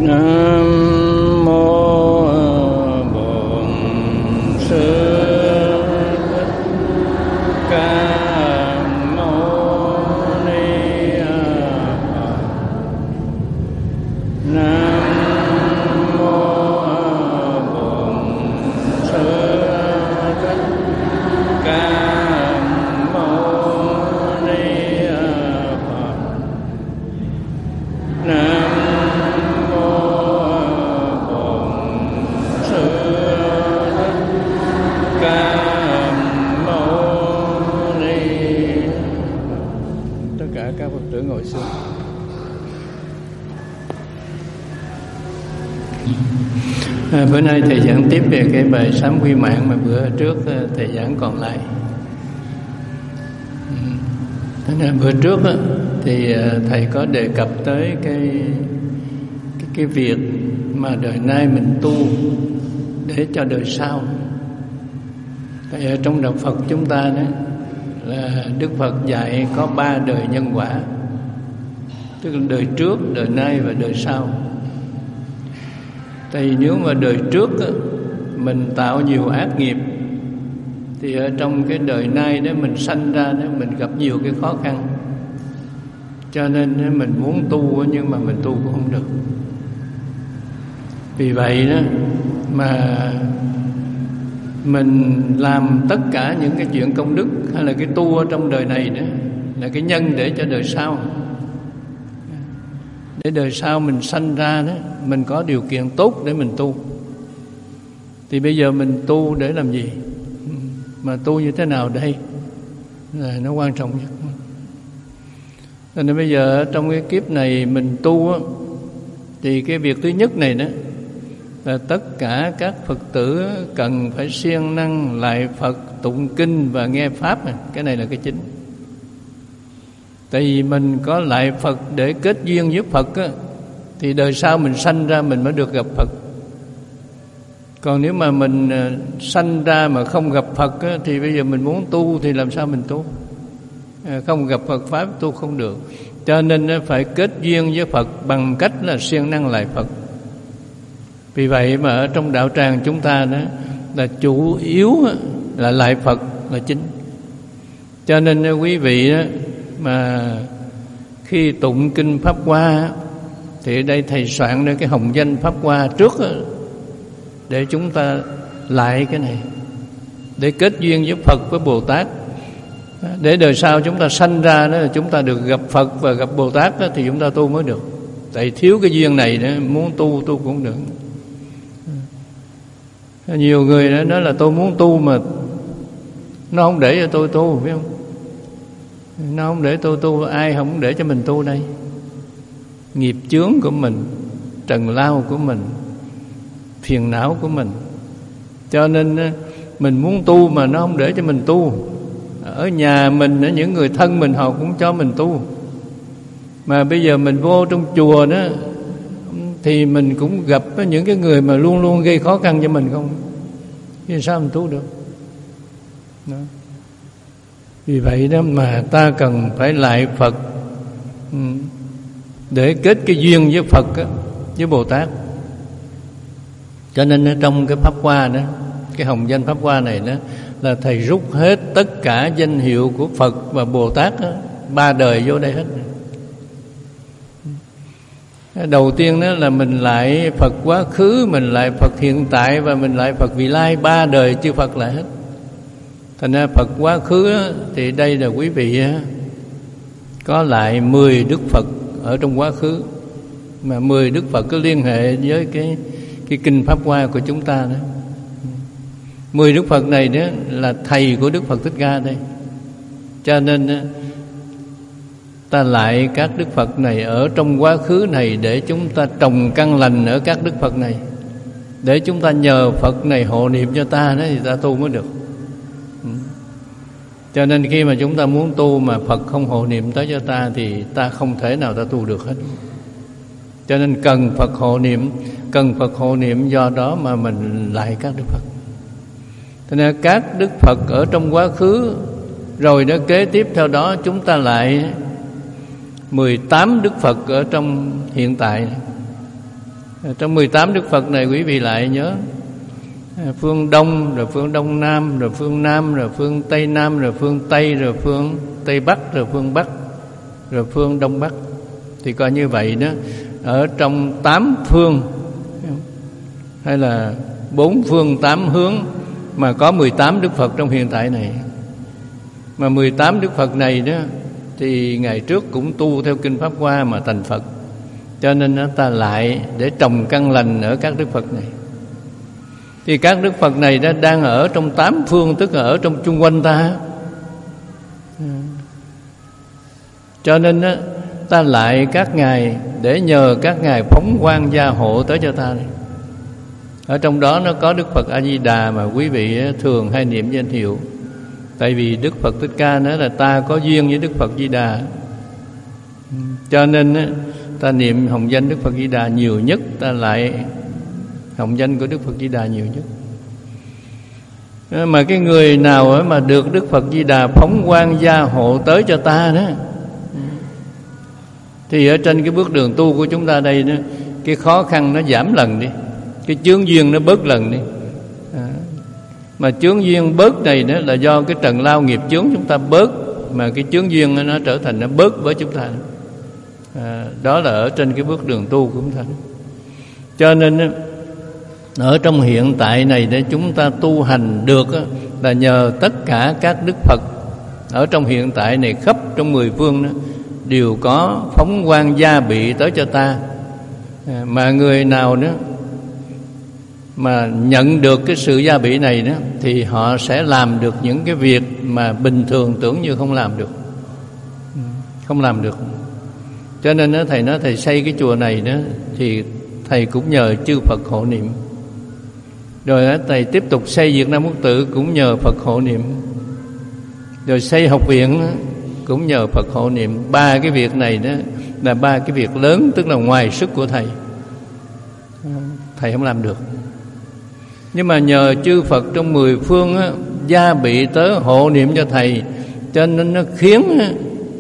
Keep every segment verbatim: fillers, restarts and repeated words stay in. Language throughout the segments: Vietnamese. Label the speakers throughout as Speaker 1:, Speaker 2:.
Speaker 1: Nam mô Bổn Sư Thích Ca Mâu Ni Phật. Nam mô Bổn Sư Thích Ca Mâu Ni Phật. Nam các Phật tử ngồi xuống. À, bữa nay thầy giảng tiếp về cái bài sám quy mạng mà bữa trước thầy giảng còn lại. Thế nên bữa trước thì thầy có đề cập tới cái cái, cái việc mà đời nay mình tu để cho đời sau. Tại ở trong đạo Phật chúng ta đó là Đức Phật dạy có ba đời nhân quả, tức là đời trước, đời nay và đời sau. Tại vì nếu mà đời trước mình tạo nhiều ác nghiệp thì ở trong cái đời nay đó mình sanh ra đó mình gặp nhiều cái khó khăn, cho nên mình muốn tu nhưng mà mình tu cũng không được. Vì vậy đó mà mình làm tất cả những cái chuyện công đức hay là cái tu ở trong đời này đó là cái nhân để cho đời sau, để đời sau mình sanh ra đó mình có điều kiện tốt để mình tu. Thì bây giờ mình tu để làm gì, mà tu như thế nào đây là nó quan trọng nhất. Cho nên bây giờ trong cái kiếp này mình tu á, thì cái việc thứ nhất này đó là tất cả các Phật tử cần phải siêng năng lại Phật, tụng kinh và nghe Pháp này. Cái này là cái chính. Tại vì mình có lại Phật để kết duyên với Phật á, thì đời sau mình sanh ra mình mới được gặp Phật. Còn nếu mà mình sanh ra mà không gặp Phật á, thì bây giờ mình muốn tu thì làm sao mình tu? Không gặp Phật Pháp tu không được. Cho nên phải kết duyên với Phật bằng cách là siêng năng lại Phật. Vì vậy mà ở trong đạo tràng chúng ta đó là chủ yếu là lại Phật là chính. Cho nên quý vị đó mà khi tụng kinh Pháp Hoa thì ở đây thầy soạn ra cái hồng danh Pháp Hoa trước đó, để chúng ta lại cái này, để kết duyên với Phật với Bồ Tát, để đời sau chúng ta sanh ra đó chúng ta được gặp Phật và gặp Bồ Tát đó, thì chúng ta tu mới được. Tại thiếu cái duyên này đó, muốn tu tu cũng được. Nhiều người đó nói là tôi muốn tu mà nó không để cho tôi tu, biết không? Nó không để tôi tu, ai không để cho mình tu đây? Nghiệp chướng của mình, trần lao của mình, phiền não của mình. Cho nên mình muốn tu mà nó không để cho mình tu. Ở nhà mình, những người thân mình họ cũng cho mình tu. Mà bây giờ mình vô trong chùa đó thì mình cũng gặp những cái người mà luôn luôn gây khó khăn cho mình không, thì sao mình tu được đó. Vì vậy đó mà ta cần phải lại Phật để kết cái duyên với Phật với Bồ Tát. Cho nên trong cái Pháp Hoa đó, cái hồng danh Pháp Hoa này đó là thầy rút hết tất cả danh hiệu của Phật và Bồ Tát đó, ba đời vô đây hết. Đầu tiên đó là mình lại Phật quá khứ, mình lại Phật hiện tại và mình lại Phật vị lai, ba đời chư Phật lại hết. Thành ra Phật quá khứ thì đây là quý vị có lại mười Đức Phật ở trong quá khứ, mà mười Đức Phật có liên hệ với cái cái kinh Pháp Hoa của chúng ta đó. Mười Đức Phật này đó là thầy của Đức Phật Thích Ca đây. Cho nên ta lại các Đức Phật này ở trong quá khứ này để chúng ta trồng căn lành ở các Đức Phật này, để chúng ta nhờ Phật này hộ niệm cho ta đó thì ta tu mới được. Cho nên khi mà chúng ta muốn tu mà Phật không hộ niệm tới cho ta thì ta không thể nào ta tu được hết. Cho nên cần Phật hộ niệm, cần Phật hộ niệm, do đó mà mình lại các Đức Phật. Cho nên các Đức Phật ở trong quá khứ, rồi đó kế tiếp theo đó chúng ta lại mười tám Đức Phật ở trong hiện tại. Trong mười tám Đức Phật này quý vị lại nhớ phương Đông, rồi phương Đông Nam, rồi phương Nam, rồi phương Tây Nam, rồi phương Tây, rồi phương Tây Bắc, rồi phương Bắc, rồi phương Đông Bắc. Thì coi như vậy đó, ở trong tám phương hay là bốn phương tám hướng mà có mười tám Đức Phật trong hiện tại này. Mà mười tám Đức Phật này đó thì ngày trước cũng tu theo Kinh Pháp Hoa mà thành Phật, cho nên nó ta lại để trồng căn lành ở các Đức Phật này. Thì các Đức Phật này đó đang ở trong tám phương, tức là ở trong chung quanh ta. Cho nên đó, ta lại các ngài để nhờ các ngài phóng quang gia hộ tới cho ta này. Ở trong đó nó có Đức Phật A Di Đà mà quý vị thường hay niệm danh hiệu. Tại vì Đức Phật Thích Ca nói là ta có duyên với Đức Phật Di Đà, cho nên ta niệm hồng danh Đức Phật Di Đà nhiều nhất, ta lại hồng danh của Đức Phật Di Đà nhiều nhất. Mà cái người nào mà được Đức Phật Di Đà phóng quang gia hộ tới cho ta đó, thì ở trên cái bước đường tu của chúng ta đây đó, cái khó khăn nó giảm lần đi, cái chướng duyên nó bớt lần đi. à, Mà chướng duyên bớt này đó là do cái trần lao nghiệp chướng chúng ta bớt, mà cái chướng duyên nó trở thành nó bớt với chúng ta. à, Đó là ở trên cái bước đường tu của chúng ta. Cho nên ở trong hiện tại này để chúng ta tu hành được là nhờ tất cả các Đức Phật ở trong hiện tại này khắp trong mười phương đó, đều có phóng quang gia bị tới cho ta. à, Mà người nào đó mà nhận được cái sự gia bị này đó, thì họ sẽ làm được những cái việc mà bình thường tưởng như không làm được. Không làm được. Cho nên đó, thầy nói thầy xây cái chùa này đó, thì thầy cũng nhờ chư Phật hộ niệm. Rồi đó, thầy tiếp tục xây Việt Nam Quốc Tự cũng nhờ Phật hộ niệm. Rồi xây học viện đó, cũng nhờ Phật hộ niệm. Ba cái việc này đó là ba cái việc lớn, tức là ngoài sức của thầy. Thầy không làm được. Nhưng mà nhờ chư Phật trong mười phương á, gia bị tới hộ niệm cho thầy, cho nên nó khiến á,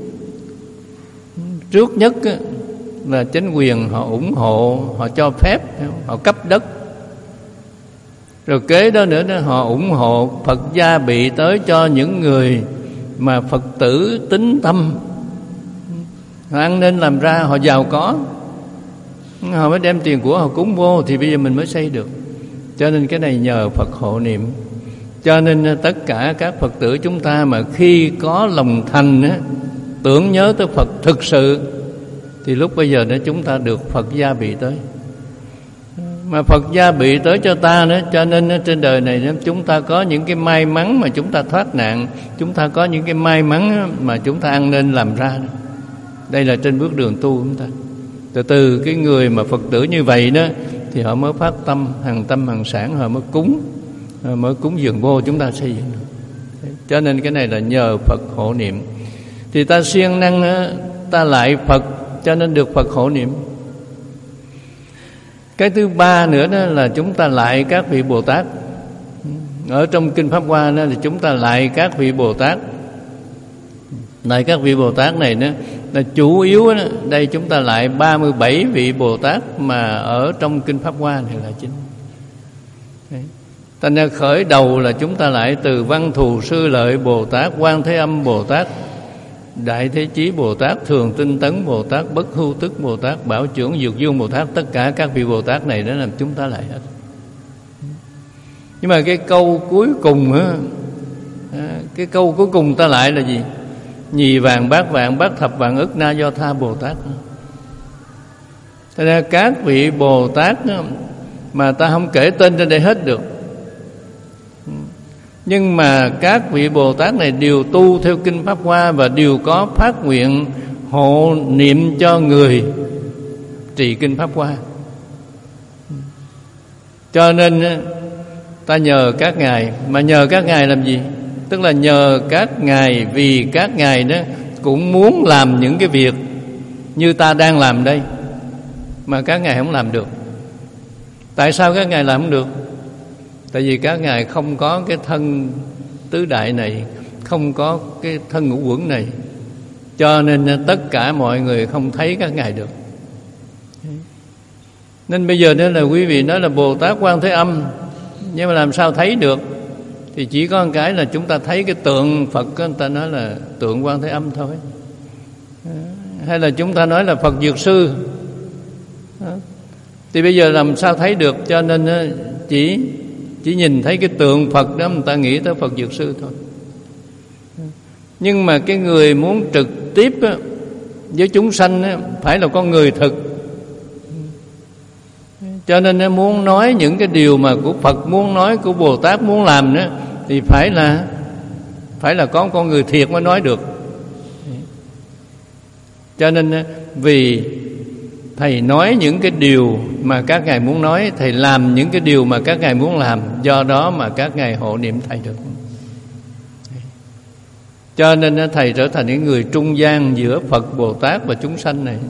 Speaker 1: trước nhất á, là chính quyền họ ủng hộ, họ cho phép, họ cấp đất. Rồi kế đó nữa đó, họ ủng hộ Phật gia bị tới cho những người mà Phật tử tín tâm, họ ăn nên làm ra, họ giàu có, họ mới đem tiền của họ cúng vô, thì bây giờ mình mới xây được. Cho nên cái này nhờ Phật hộ niệm. Cho nên tất cả các Phật tử chúng ta mà khi có lòng thành á, tưởng nhớ tới Phật thực sự, thì lúc bây giờ đó chúng ta được Phật gia bị tới. Mà Phật gia bị tới cho ta nữa, cho nên trên đời này chúng ta có những cái may mắn mà chúng ta thoát nạn, chúng ta có những cái may mắn mà chúng ta ăn nên làm ra. Đây là trên bước đường tu của chúng ta. Từ từ cái người mà Phật tử như vậy đó, thì họ mới phát tâm, hàng tâm hàng sản, họ mới cúng, họ mới cúng dường vô chúng ta xây dựng. Cho nên cái này là nhờ Phật hộ niệm. Thì ta siêng năng ta lại Phật, cho nên được Phật hộ niệm. Cái thứ ba nữa đó là chúng ta lại các vị Bồ Tát. Ở trong Kinh Pháp Hoa đó thì chúng ta lại các vị Bồ Tát. Lại các vị Bồ Tát này đó là chủ yếu đó, đây chúng ta lại ba mươi bảy vị Bồ Tát mà ở trong Kinh Pháp Hoa này là chính. Thành ra khởi đầu là chúng ta lại từ Văn Thù Sư Lợi Bồ Tát, Quan Thế Âm Bồ Tát, Đại Thế Chí Bồ Tát, Thường Tinh Tấn Bồ Tát, Bất Hưu Tức Bồ Tát, Bảo Trưởng Dược Dương Bồ Tát. Tất cả các vị Bồ Tát này đó là chúng ta lại hết. Nhưng mà cái câu cuối cùng á, cái câu cuối cùng ta lại là gì? Nhì vàng bát vàng bát thập vạn ức na do tha Bồ Tát. Thế ra các vị Bồ Tát mà ta không kể tên trên đây hết được, nhưng mà các vị Bồ Tát này đều tu theo Kinh Pháp Hoa và đều có phát nguyện hộ niệm cho người trì Kinh Pháp Hoa. Cho nên ta nhờ các ngài. Mà nhờ các ngài làm gì? Tức là nhờ các ngài, vì các ngài đó cũng muốn làm những cái việc như ta đang làm đây, mà các ngài không làm được. Tại sao các ngài làm không được? Tại vì các ngài không có cái thân tứ đại này, không có cái thân ngũ uẩn này, cho nên tất cả mọi người không thấy các ngài được. Nên bây giờ đó là quý vị nói là Bồ Tát Quan Thế Âm, nhưng mà làm sao thấy được? Thì chỉ có một cái là chúng ta thấy cái tượng Phật, người ta nói là tượng Quan Thế Âm thôi. Hay là chúng ta nói là Phật Dược Sư. Thì bây giờ làm sao thấy được? Cho nên chỉ chỉ nhìn thấy cái tượng Phật đó, người ta nghĩ tới Phật Dược Sư thôi. Nhưng mà cái người muốn trực tiếp với chúng sanh phải là con người thực. Cho nên nó muốn nói những cái điều mà của Phật muốn nói, của Bồ Tát muốn làm đó, thì phải là phải là có con người thiệt mới nói được. Cho nên vì Thầy nói những cái điều mà các ngài muốn nói, Thầy làm những cái điều mà các ngài muốn làm, do đó mà các ngài hộ niệm Thầy được. Cho nên Thầy trở thành những người trung gian giữa Phật, Bồ Tát và chúng sanh này.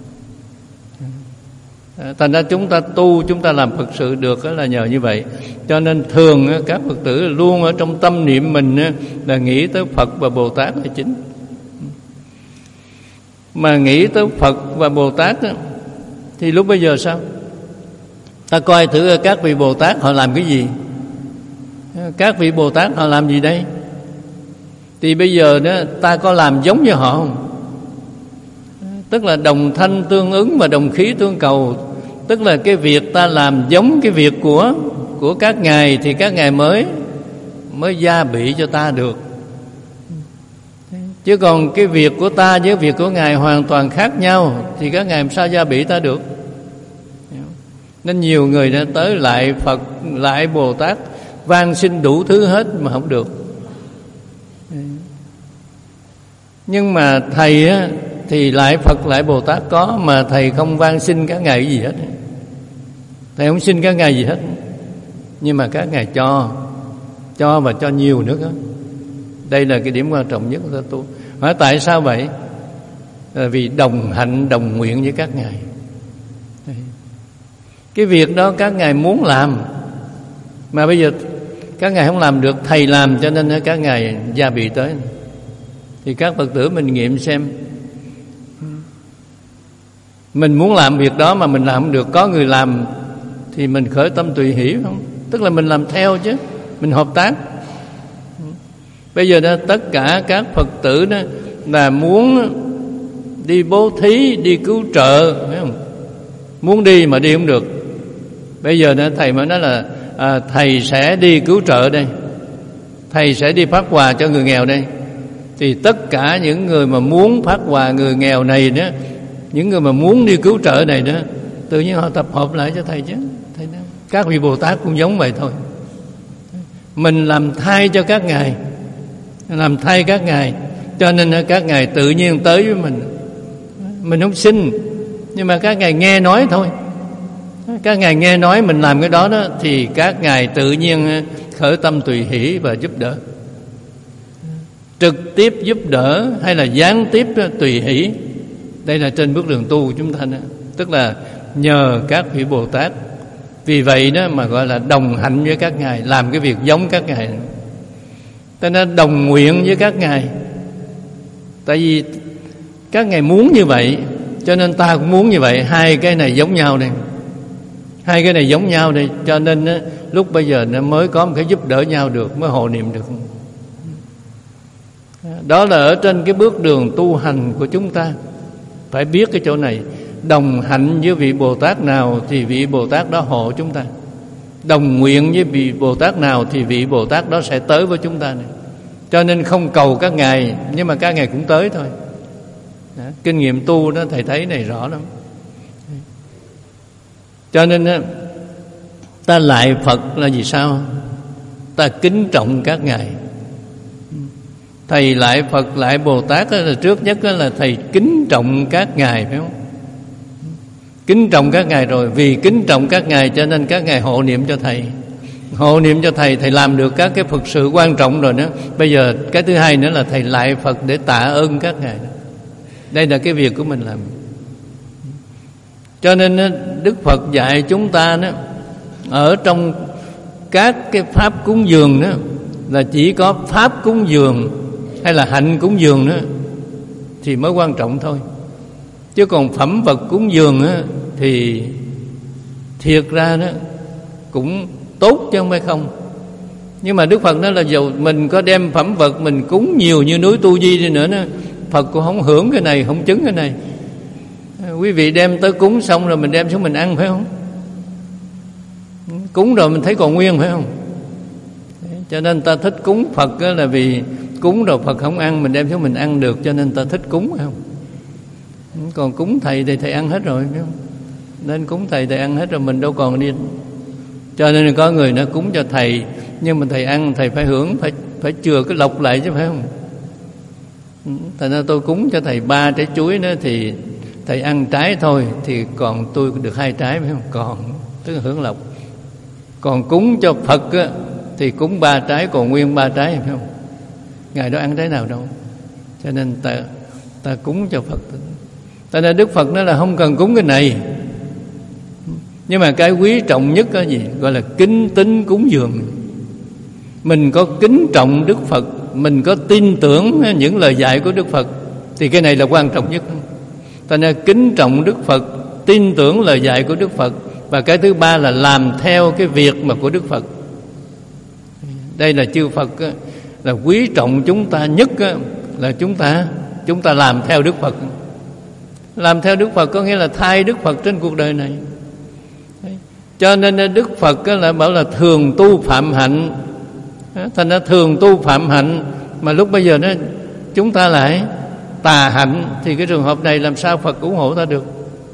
Speaker 1: Thành ra chúng ta tu, chúng ta làm Phật sự được là nhờ như vậy. Cho nên thường các Phật tử luôn ở trong tâm niệm mình là nghĩ tới Phật và Bồ Tát là chính. Mà nghĩ tới Phật và Bồ Tát thì lúc bây giờ sao? Ta coi thử các vị Bồ Tát họ làm cái gì. Các vị Bồ Tát họ làm gì đây? Thì bây giờ đó ta có làm giống như họ không? Tức là đồng thanh tương ứng và đồng khí tương cầu. Tức là cái việc ta làm giống cái việc của của các ngài thì các ngài mới mới gia bị cho ta được. Chứ còn cái việc của ta với việc của ngài hoàn toàn khác nhau thì các ngài làm sao gia bị ta được? Nên nhiều người đã tới lại Phật, lại Bồ Tát, van xin đủ thứ hết mà không được. Nhưng mà Thầy á, thì lại Phật lại Bồ Tát có, mà Thầy không van xin các ngài gì hết. Thầy không xin các ngài gì hết. Nhưng mà các ngài cho, cho và cho nhiều nữa đó. Đây là cái điểm quan trọng nhất của ta tu. Hỏi tại sao vậy? Là vì đồng hạnh, đồng nguyện với các ngài. Cái việc đó các ngài muốn làm, mà bây giờ các ngài không làm được, Thầy làm, cho nên các ngài gia bị tới. Thì các Phật tử mình nghiệm xem, mình muốn làm việc đó mà mình làm không được, có người làm thì mình khởi tâm tùy hỷ không? Tức là mình làm theo chứ, mình hợp tác. Bây giờ đó tất cả các Phật tử đó là muốn đi bố thí, đi cứu trợ, phải không? Muốn đi mà đi không được. Bây giờ đó Thầy mới nói là à, Thầy sẽ đi cứu trợ đây, Thầy sẽ đi phát quà cho người nghèo đây. Thì tất cả những người mà muốn phát quà người nghèo này đó, những người mà muốn đi cứu trợ này đó, tự nhiên họ tập hợp lại cho Thầy chứ. Thầy nói, các vị Bồ Tát cũng giống vậy thôi. Mình làm thay cho các ngài, làm thay các ngài, cho nên các ngài tự nhiên tới với mình. Mình không xin, nhưng mà các ngài nghe nói thôi. Các ngài nghe nói mình làm cái đó đó, thì các ngài tự nhiên khởi tâm tùy hỷ và giúp đỡ. Trực tiếp giúp đỡ hay là gián tiếp tùy hỷ. Đây là trên bước đường tu của chúng ta đó. Tức là nhờ các vị Bồ Tát. Vì vậy đó mà gọi là đồng hạnh với các ngài, làm cái việc giống các ngài. Ta nên đồng nguyện với các ngài. Tại vì các ngài muốn như vậy, cho nên ta cũng muốn như vậy. Hai cái này giống nhau đây. Hai cái này giống nhau đây. Cho nên đó, lúc bây giờ nó mới có một cái giúp đỡ nhau được, mới hộ niệm được. Đó là ở trên cái bước đường tu hành của chúng ta. Phải biết cái chỗ này. Đồng hạnh với vị Bồ Tát nào thì vị Bồ Tát đó hộ chúng ta. Đồng nguyện với vị Bồ Tát nào thì vị Bồ Tát đó sẽ tới với chúng ta này. Cho nên không cầu các ngài, nhưng mà các ngài cũng tới thôi. Đó, kinh nghiệm tu đó Thầy thấy này rõ lắm. Cho nên đó, ta lại Phật là vì sao? Ta kính trọng các ngài. Thầy lại Phật lại Bồ Tát là trước nhất là Thầy kính trọng các ngài, phải không? Kính trọng các ngài rồi, vì kính trọng các ngài cho nên các ngài hộ niệm cho Thầy. Hộ niệm cho Thầy, Thầy làm được các cái Phật sự quan trọng rồi đó. Bây giờ cái thứ hai nữa là Thầy lại Phật để tạ ơn các ngài. Đây là cái việc của mình làm. Cho nên Đức Phật dạy chúng ta đó, ở trong các cái pháp cúng dường đó, là chỉ có pháp cúng dường hay là hạnh cúng dường đó thì mới quan trọng thôi. Chứ còn phẩm vật cúng dường á, thì thiệt ra đó cũng tốt chứ không phải không. Nhưng mà Đức Phật nói là dù mình có đem phẩm vật mình cúng nhiều như núi Tu Di đi nữa đó, Phật cũng không hưởng cái này, không chứng cái này. Quý vị đem tới cúng xong rồi mình đem xuống mình ăn phải không? Cúng rồi mình thấy còn nguyên phải không? Cho nên ta thích cúng Phật đó là vì cúng rồi Phật không ăn, mình đem xuống mình ăn được, cho nên ta thích cúng phải không? Còn cúng thầy thì thầy ăn hết rồi phải không? Nên cúng thầy thầy ăn hết rồi, mình đâu còn đi. Cho nên có người nó cúng cho thầy, nhưng mà thầy ăn thầy phải hưởng, phải phải chừa cái lộc lại chứ phải không? Thành ra tôi cúng cho thầy ba trái chuối đó thì thầy ăn trái thôi, thì còn tôi được hai trái phải không? Còn tức là hưởng lộc. Còn cúng cho Phật á, thì cúng ba trái còn nguyên ba trái phải không? Ngài đó ăn trái nào đâu. Cho nên ta ta cúng cho Phật. Ta nên Đức Phật nói là không cần cúng cái này. Nhưng mà cái quý trọng nhất là gì? Gọi là kính tín cúng dường. Mình có kính trọng Đức Phật, mình có tin tưởng những lời dạy của Đức Phật, thì cái này là quan trọng nhất. Ta nên kính trọng Đức Phật, tin tưởng lời dạy của Đức Phật. Và cái thứ ba là làm theo cái việc mà của Đức Phật. Đây là chư Phật là quý trọng chúng ta nhất là chúng ta chúng ta làm theo Đức Phật. Làm theo Đức Phật có nghĩa là thay Đức Phật trên cuộc đời này. Cho nên Đức Phật là bảo là thường tu phạm hạnh. Thành ra thường tu phạm hạnh, mà lúc bây giờ nó chúng ta lại tà hạnh, thì cái trường hợp này làm sao Phật ủng hộ ta được?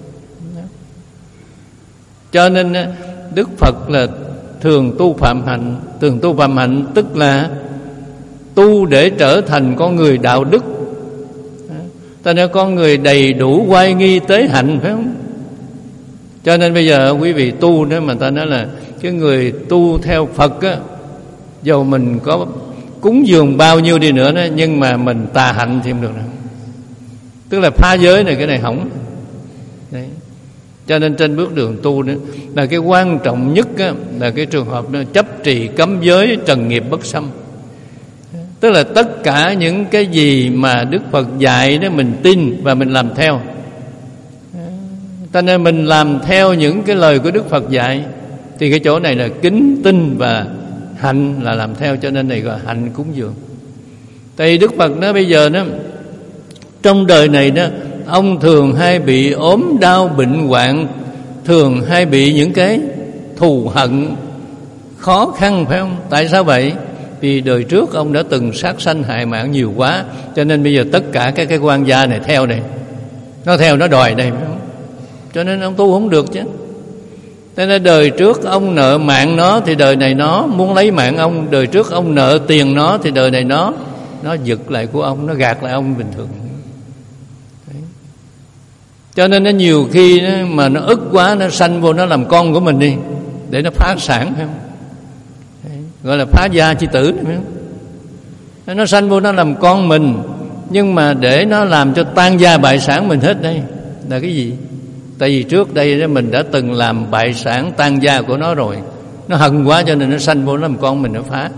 Speaker 1: Cho nên Đức Phật là thường tu phạm hạnh. Thường tu phạm hạnh tức là tu để trở thành con người đạo đức. Ta nói con người đầy đủ oai nghi tế hạnh phải không? Cho nên bây giờ quý vị tu đó mà ta nói là cái người tu theo Phật á, dầu mình có cúng dường bao nhiêu đi nữa đó, nhưng mà mình tà hạnh thì không được đâu. Tức là phá giới này, cái này hỏng. Đấy. Cho nên trên bước đường tu đó là cái quan trọng nhất á, là cái trường hợp đó, chấp trì cấm giới, trần nghiệp bất xâm. Tức là tất cả những cái gì mà Đức Phật dạy đó mình tin và mình làm theo. Cho nên mình làm theo những cái lời của Đức Phật dạy, thì cái chỗ này là kính tin và hạnh là làm theo, cho nên này gọi hạnh cúng dường. Tại vì Đức Phật nói bây giờ đó, trong đời này đó, ông thường hay bị ốm đau bệnh hoạn, thường hay bị những cái thù hận khó khăn phải không? Tại sao vậy? Vì đời trước ông đã từng sát sanh hại mạng nhiều quá, cho nên bây giờ tất cả các cái quan gia này theo đây, nó theo nó đòi đây phải không? Cho nên ông tu không được chứ. Thế nên đời trước ông nợ mạng nó, thì đời này nó muốn lấy mạng ông. Đời trước ông nợ tiền nó, thì đời này nó nó giật lại của ông, nó gạt lại ông bình thường. Đấy. Cho nên nó nhiều khi nó, mà nó ức quá, nó sanh vô nó làm con của mình đi, để nó phá sản phải không? Đấy. Gọi là phá gia chi tử phải không? Nó sanh vô nó làm con mình, nhưng mà để nó làm cho tan gia bại sản mình hết đây là cái gì? Tại vì trước đây đó mình đã từng làm bại sản tan gia của nó rồi, nó hận quá cho nên nó sanh vô nó làm con mình, nó phá.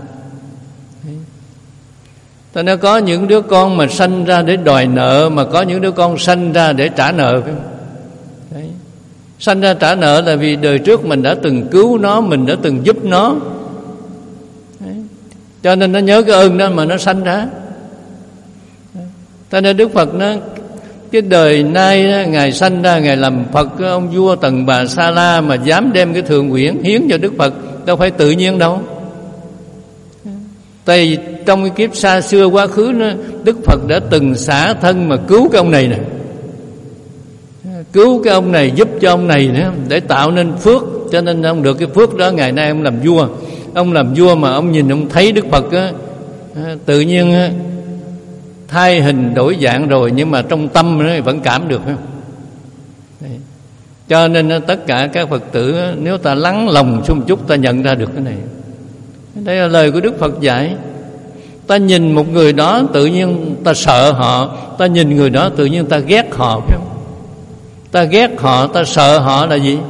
Speaker 1: Tại nó có những đứa con mà sanh ra để đòi nợ, mà có những đứa con sanh ra để trả nợ phải không? Đấy. Sanh ra trả nợ là vì đời trước mình đã từng cứu nó, mình đã từng giúp nó. Đấy. Cho nên nó nhớ cái ơn đó mà nó sanh ra. Cho nên Đức Phật nó cái đời nay đó, Ngài sanh ra Ngài làm Phật, ông vua Tần Bà Sa La mà dám đem cái thượng quyển hiến cho Đức Phật, đâu phải tự nhiên đâu. Tại vì trong cái kiếp xa xưa quá khứ đó, Đức Phật đã từng xả thân mà cứu cái ông này nè, cứu cái ông này, giúp cho ông này nữa, để tạo nên phước. Cho nên ông được cái phước đó. Ngày nay ông làm vua, ông làm vua mà ông nhìn ông thấy Đức Phật á, tự nhiên á, thay hình đổi dạng rồi, nhưng mà trong tâm nó vẫn cảm được phải không? Đấy. Cho nên tất cả các Phật tử, nếu ta lắng lòng xung chút, ta nhận ra được cái này. Đây là lời của Đức Phật dạy. Ta nhìn một người đó tự nhiên ta sợ họ, ta nhìn người đó tự nhiên ta ghét họ phải không? Ta ghét họ, ta sợ họ là gì?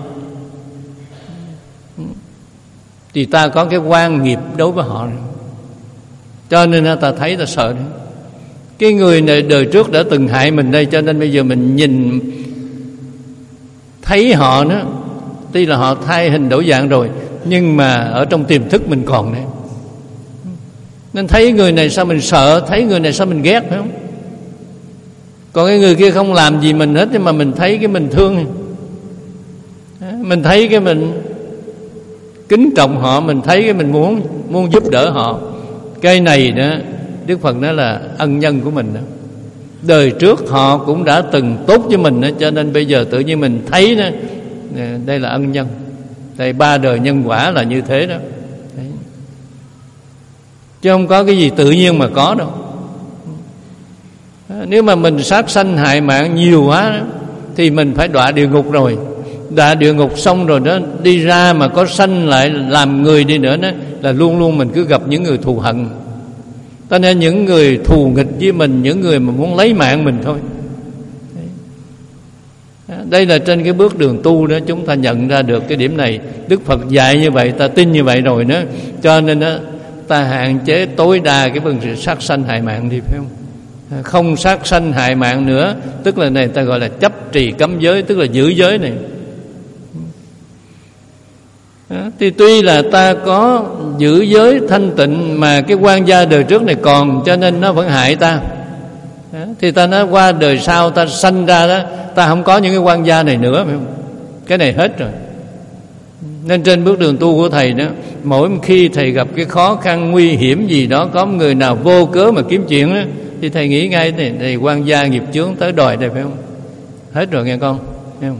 Speaker 1: Thì ta có cái quan nghiệp đối với họ, cho nên ta thấy ta sợ đấy. Cái người này đời trước đã từng hại mình đây, cho nên bây giờ mình nhìn thấy họ nữa Tuy là họ thay hình đổi dạng rồi, nhưng mà ở trong tiềm thức mình còn đấy. Nên thấy người này sao mình sợ, thấy người này sao mình ghét, phải không? Còn cái người kia không làm gì mình hết, nhưng mà mình thấy cái mình thương, mình thấy cái mình kính trọng họ, mình thấy cái mình muốn muốn giúp đỡ họ. Cái này đó, Đức Phật nói là ân nhân của mình đó. Đời trước họ cũng đã từng tốt với mình đó, cho nên bây giờ tự nhiên mình thấy đó, đây là ân nhân. Đây ba đời nhân quả là như thế đó. Đấy. Chứ không có cái gì tự nhiên mà có đâu. Nếu mà mình sát sanh hại mạng nhiều quá đó, thì mình phải đọa địa ngục rồi. Đọa địa ngục xong rồi đó, đi ra mà có sanh lại làm người đi nữa đó, là luôn luôn mình cứ gặp những người thù hận. Cho nên những người thù nghịch với mình, những người mà muốn lấy mạng mình thôi. Đây là trên cái bước đường tu đó, chúng ta nhận ra được cái điểm này. Đức Phật dạy như vậy, ta tin như vậy rồi đó. Cho nên đó, ta hạn chế tối đa cái vấn đề sát sanh hại mạng đi, phải không? Không sát sanh hại mạng nữa, tức là này ta gọi là chấp trì cấm giới, tức là giữ giới này. Thì tuy là ta có giữ giới thanh tịnh, mà cái quan gia đời trước này còn, cho nên nó vẫn hại ta. Thì ta nói qua đời sau ta sanh ra đó, ta không có những cái quan gia này nữa, phải không? Cái này hết rồi. Nên trên bước đường tu của thầy đó, mỗi khi thầy gặp cái khó khăn nguy hiểm gì đó, có người nào vô cớ mà kiếm chuyện đó, thì thầy nghĩ ngay này, này quan gia nghiệp chướng tới đòi đây, phải không? Hết rồi nghe con, thấy không?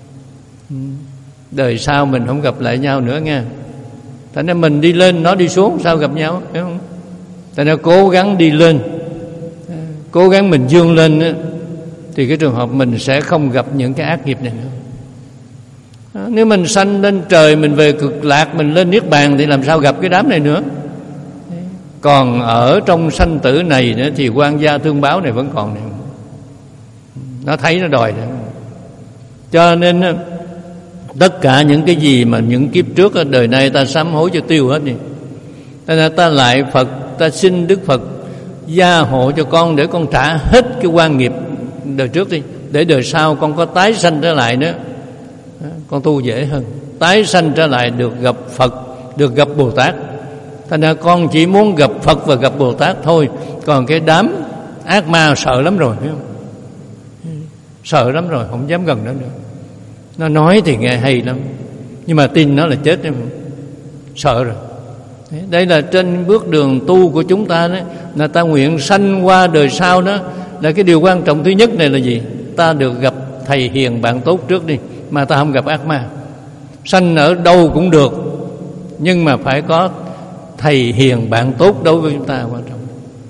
Speaker 1: Đời sau mình không gặp lại nhau nữa nha. Tại nên mình đi lên, nó đi xuống, sao gặp nhau, phải không? Tại nên cố gắng đi lên, cố gắng mình vươn lên đó, thì cái trường hợp mình sẽ không gặp những cái ác nghiệp này nữa. Đó, nếu mình sanh lên trời, mình về cực lạc, mình lên niết bàn, thì làm sao gặp cái đám này nữa. Còn ở trong sanh tử này nữa, thì quan gia thương báo này vẫn còn này. Nó thấy nó đòi nữa. Cho nên tất cả những cái gì mà những kiếp trước đời này ta sám hối cho tiêu hết đi. Thế nên ta lại Phật, ta xin Đức Phật gia hộ cho con, để con trả hết cái oan nghiệp đời trước đi, để đời sau con có tái sanh trở lại nữa, con tu dễ hơn. Tái sanh trở lại được gặp Phật, được gặp Bồ Tát. Thành ra con chỉ muốn gặp Phật và gặp Bồ Tát thôi. Còn cái đám ác ma sợ lắm rồi, phải không? Sợ lắm rồi, không dám gần nó nữa. Nó nói thì nghe hay lắm, nhưng mà tin nó là chết đấy, sợ rồi. Đây là trên bước đường tu của chúng ta đó, là ta nguyện sanh qua đời sau đó. Là cái điều quan trọng thứ nhất này là gì? Ta được gặp thầy hiền bạn tốt trước đi, mà ta không gặp ác ma. Sanh ở đâu cũng được, nhưng mà phải có thầy hiền bạn tốt đối với chúng ta quan trọng.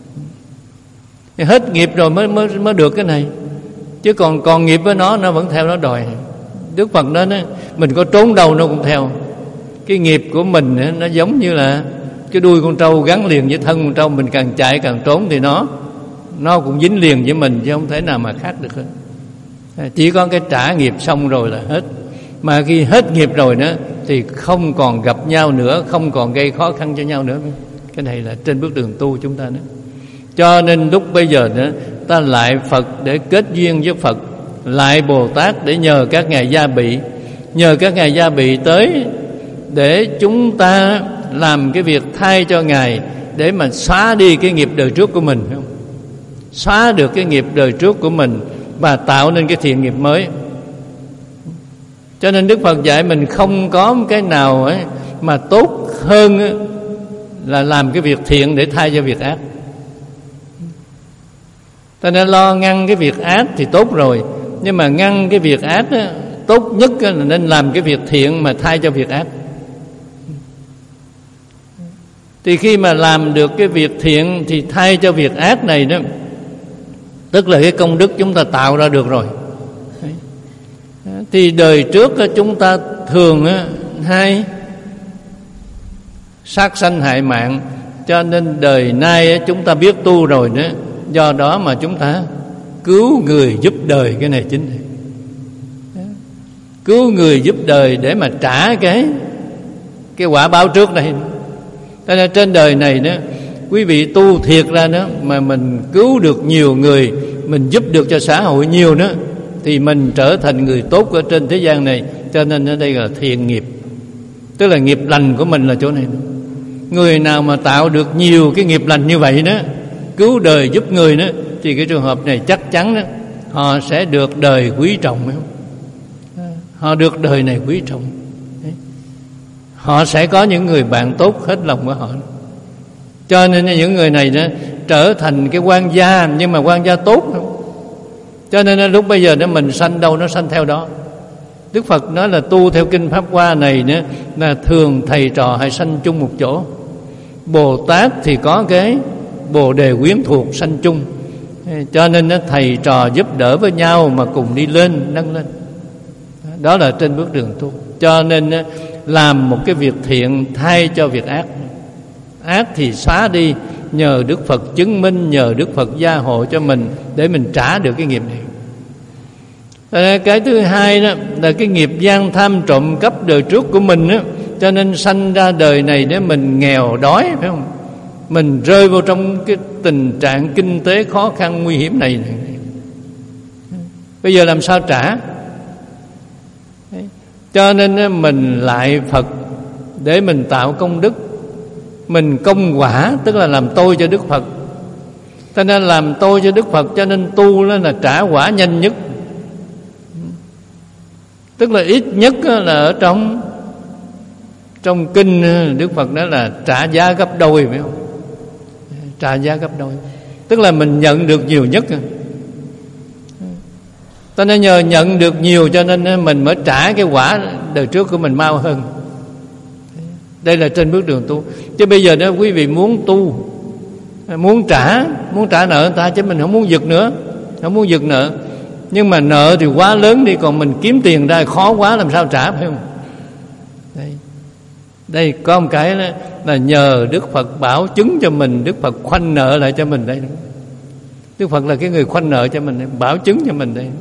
Speaker 1: Hết nghiệp rồi mới mới mới được cái này. Chứ còn còn nghiệp với nó, nó vẫn theo nó đòi. Đức Phật nói, mình có trốn đâu nó cũng theo. Cái nghiệp của mình nó giống như là cái đuôi con trâu gắn liền với thân con trâu. Mình càng chạy càng trốn thì nó Nó cũng dính liền với mình, chứ không thể nào mà khác được hết. Chỉ có cái trả nghiệp xong rồi là hết. Mà khi hết nghiệp rồi đó, thì không còn gặp nhau nữa, không còn gây khó khăn cho nhau nữa. Cái này là trên bước đường tu chúng ta đó. Cho nên lúc bây giờ đó, ta lại Phật để kết duyên với Phật, lại Bồ Tát để nhờ các ngài gia bị, nhờ các ngài gia bị tới để chúng ta làm cái việc thay cho ngài, để mà xóa đi cái nghiệp đời trước của mình, phải không? Xóa được cái nghiệp đời trước của mình và tạo nên cái thiện nghiệp mới. Cho nên Đức Phật dạy mình không có cái nào ấy mà tốt hơn là làm cái việc thiện để thay cho việc ác. Cho nên lo ngăn cái việc ác thì tốt rồi, nhưng mà ngăn cái việc ác đó, tốt nhất là nên làm cái việc thiện mà thay cho việc ác. Thì khi mà làm được cái việc thiện thì thay cho việc ác này đó, tức là cái công đức chúng ta tạo ra được rồi. Thì đời trước chúng ta thường hay sát sanh hại mạng, cho nên đời nay chúng ta biết tu rồi đó. Do đó mà chúng ta cứu người giúp đời, cái này chính này. Cứu người giúp đời để mà trả cái cái quả báo trước này. Cho nên trên đời này đó, quý vị tu thiệt ra đó, mà mình cứu được nhiều người, mình giúp được cho xã hội nhiều đó, thì mình trở thành người tốt ở trên thế gian này, cho nên ở đây là thiện nghiệp, tức là nghiệp lành của mình là chỗ này. Người nào mà tạo được nhiều cái nghiệp lành như vậy đó, cứu đời giúp người đó, thì cái trường hợp này chắc chắn đó, họ sẽ được đời quý trọng, phải không? Họ được đời này quý trọng. Họ sẽ có những người bạn tốt hết lòng của họ. Cho nên những người này đó trở thành cái quan gia, nhưng mà quan gia tốt không? Cho nên lúc bây giờ đó mình sanh đâu nó sanh theo đó. Đức Phật nói là tu theo kinh Pháp Hoa này nữa là thường thầy trò hay sanh chung một chỗ. Bồ Tát thì có cái Bồ Đề quyến thuộc sanh chung, cho nên nó thầy trò giúp đỡ với nhau mà cùng đi lên, nâng lên. Đó là trên bước đường tu. Cho nên làm một cái việc thiện thay cho việc ác. Ác thì xóa đi, nhờ Đức Phật chứng minh, nhờ Đức Phật gia hộ cho mình để mình trả được cái nghiệp này. Cái thứ hai đó là cái nghiệp gian tham trộm cắp đời trước của mình đó, cho nên sanh ra đời này để mình nghèo đói, phải không? Mình rơi vào trong cái tình trạng kinh tế khó khăn nguy hiểm này, này. Bây giờ làm sao trả? Cho nên mình lại Phật để mình tạo công đức. Mình công quả, tức là làm tôi cho Đức Phật. Cho nên làm tôi cho Đức Phật, cho nên tu đó là trả quả nhanh nhất. Tức là ít nhất là ở trong Trong kinh Đức Phật nói là trả giá gấp đôi, phải không? Trả giá gấp đôi, tức là mình nhận được nhiều nhất. Cho nên nhờ nhận được nhiều cho nên mình mới trả cái quả đời trước của mình mau hơn. Đây là trên bước đường tu. Chứ bây giờ đó quý vị muốn tu, muốn trả Muốn trả nợ người ta, chứ mình không muốn giật nữa, Không muốn giật nợ. Nhưng mà nợ thì quá lớn đi, còn mình kiếm tiền ra khó quá, làm sao trả, phải không? Đây, đây có một cái đó là nhờ Đức Phật bảo chứng cho mình, Đức Phật khoanh nợ lại cho mình đây. Đức Phật là cái người khoanh nợ cho mình, bảo chứng cho mình đây.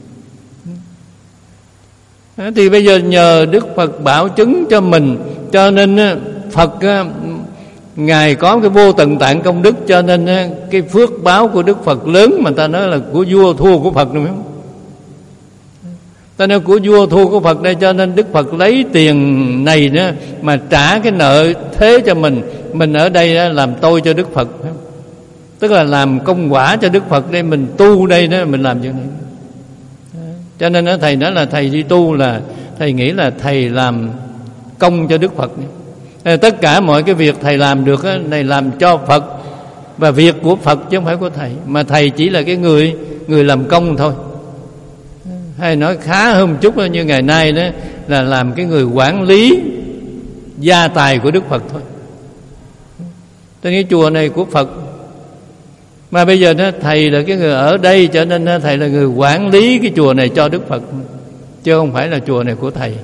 Speaker 1: Thì bây giờ nhờ Đức Phật bảo chứng cho mình, cho nên Phật Ngài có cái vô tận tạng công đức, cho nên cái phước báo của Đức Phật lớn, mà ta nói là của vua thua của Phật, đúng không? Ta nói của vua thua của Phật đây, cho nên Đức Phật lấy tiền này đó mà trả cái nợ thế cho mình. Mình ở đây đó làm tôi cho Đức Phật, tức là làm công quả cho Đức Phật đây. Mình tu đây đó, mình làm chuyện này. Cho nên đó, thầy nói là thầy đi tu là thầy nghĩ là thầy làm công cho Đức Phật. Tất cả mọi cái việc thầy làm được đó, này làm cho Phật, và việc của Phật chứ không phải của thầy. Mà thầy chỉ là cái người người làm công thôi. Hay nói khá hơn một chút đó, như ngày nay đó là làm cái người quản lý gia tài của Đức Phật thôi. Tôi nghĩ chùa này của Phật, mà bây giờ đó thầy là cái người ở đây, cho nên đó, thầy là người quản lý cái chùa này cho Đức Phật, chứ không phải là chùa này của thầy.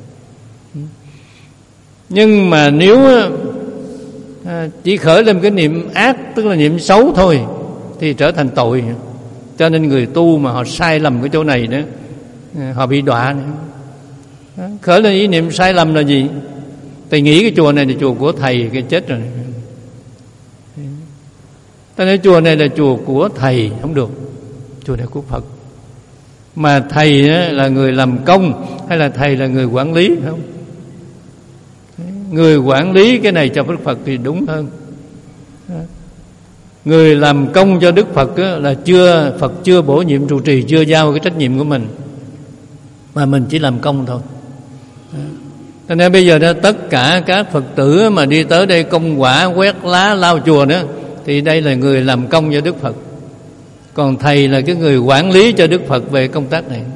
Speaker 1: Nhưng mà nếu chỉ khởi lên cái niệm ác, tức là niệm xấu thôi, thì trở thành tội. Cho nên người tu mà họ sai lầm cái chỗ này đó, họ bị đọa nữa. Khởi lên ý niệm sai lầm là gì? Thầy nghĩ cái chùa này là chùa của thầy, cái chết rồi. Ta nói chùa này là chùa của thầy, không được. Chùa này của Phật. Mà thầy là người làm công, hay là thầy là người quản lý, phải không? Người quản lý cái này cho Đức Phật thì đúng hơn. Người làm công cho Đức Phật là chưa Phật chưa bổ nhiệm trụ trì, chưa giao cái trách nhiệm của mình, mà mình chỉ làm công thôi. Cho nên bây giờ đó, tất cả các Phật tử mà đi tới đây công quả quét lá lau chùa nữa, thì đây là người làm công cho Đức Phật. Còn thầy là cái người quản lý cho Đức Phật về công tác này.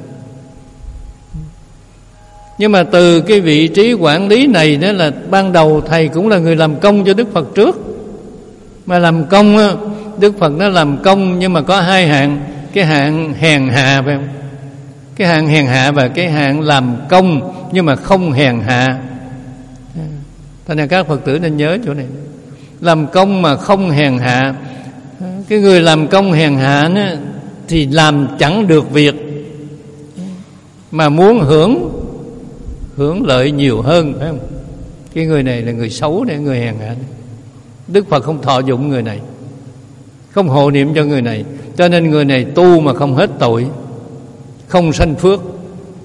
Speaker 1: Nhưng mà từ cái vị trí quản lý này đó là ban đầu thầy cũng là người làm công cho Đức Phật trước. Mà làm công, Đức Phật nó làm công, nhưng mà có hai hạng. Cái hạng hèn hạ, phải không? Cái hạng hèn hạ và cái hạng làm công nhưng mà không hèn hạ. Thế nên các Phật tử nên nhớ chỗ này. Làm công mà không hèn hạ. Cái người làm công hèn hạ đó, thì làm chẳng được việc, mà muốn hưởng hưởng lợi nhiều hơn, phải không? Cái người này là người xấu để người hèn hạ. Đức Phật không thọ dụng người này, không hộ niệm cho người này, cho nên người này tu mà không hết tội, không sanh phước.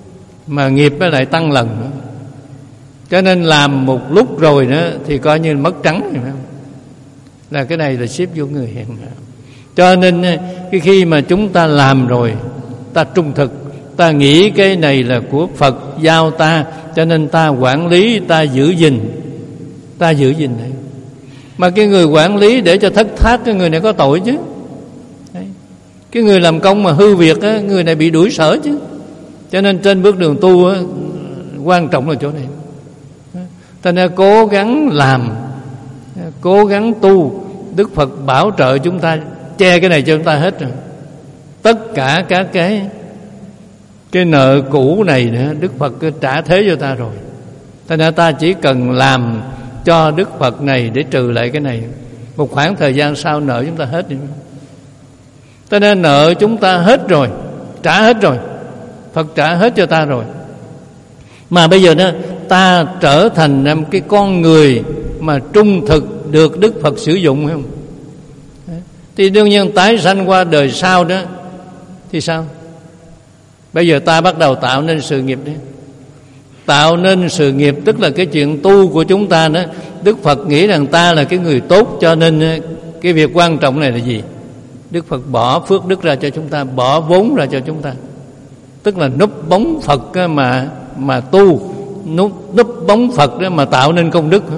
Speaker 1: mà nghiệp nó lại tăng lần nữa. Cho nên làm một lúc rồi nữa thì coi như mất trắng, phải không? Là cái này là xếp vô người hèn hạ. Cho nên cái khi mà chúng ta làm rồi, ta trung thực, ta nghĩ cái này là của Phật giao ta, cho nên ta quản lý, ta giữ gìn, ta giữ gìn này. Mà cái người quản lý để cho thất thoát, cái người này có tội chứ. Đấy. Cái người làm công mà hư việc á, người này bị đuổi sở chứ. Cho nên trên bước đường tu á, quan trọng là chỗ này. Ta nên cố gắng làm, cố gắng tu. Đức Phật bảo trợ chúng ta, che cái này cho chúng ta hết rồi. Tất cả các cái cái nợ cũ này nữa, Đức Phật trả thế cho ta rồi. Cho nên ta chỉ cần làm cho Đức Phật này để trừ lại cái này. Một khoảng thời gian sau nợ chúng ta hết đi. Cho nên nợ chúng ta hết rồi, trả hết rồi, Phật trả hết cho ta rồi. Mà bây giờ đó ta trở thành cái con người mà trung thực được Đức Phật sử dụng, phải không? Thì đương nhiên tái sanh qua đời sau đó thì sao? Bây giờ ta bắt đầu tạo nên sự nghiệp đấy. Tạo nên sự nghiệp tức là cái chuyện tu của chúng ta đó. Đức Phật nghĩ rằng ta là cái người tốt, cho nên cái việc quan trọng này là gì? Đức Phật bỏ phước đức ra cho chúng ta, bỏ vốn ra cho chúng ta. Tức là núp bóng Phật mà mà tu, núp, núp bóng Phật đó mà tạo nên công đức.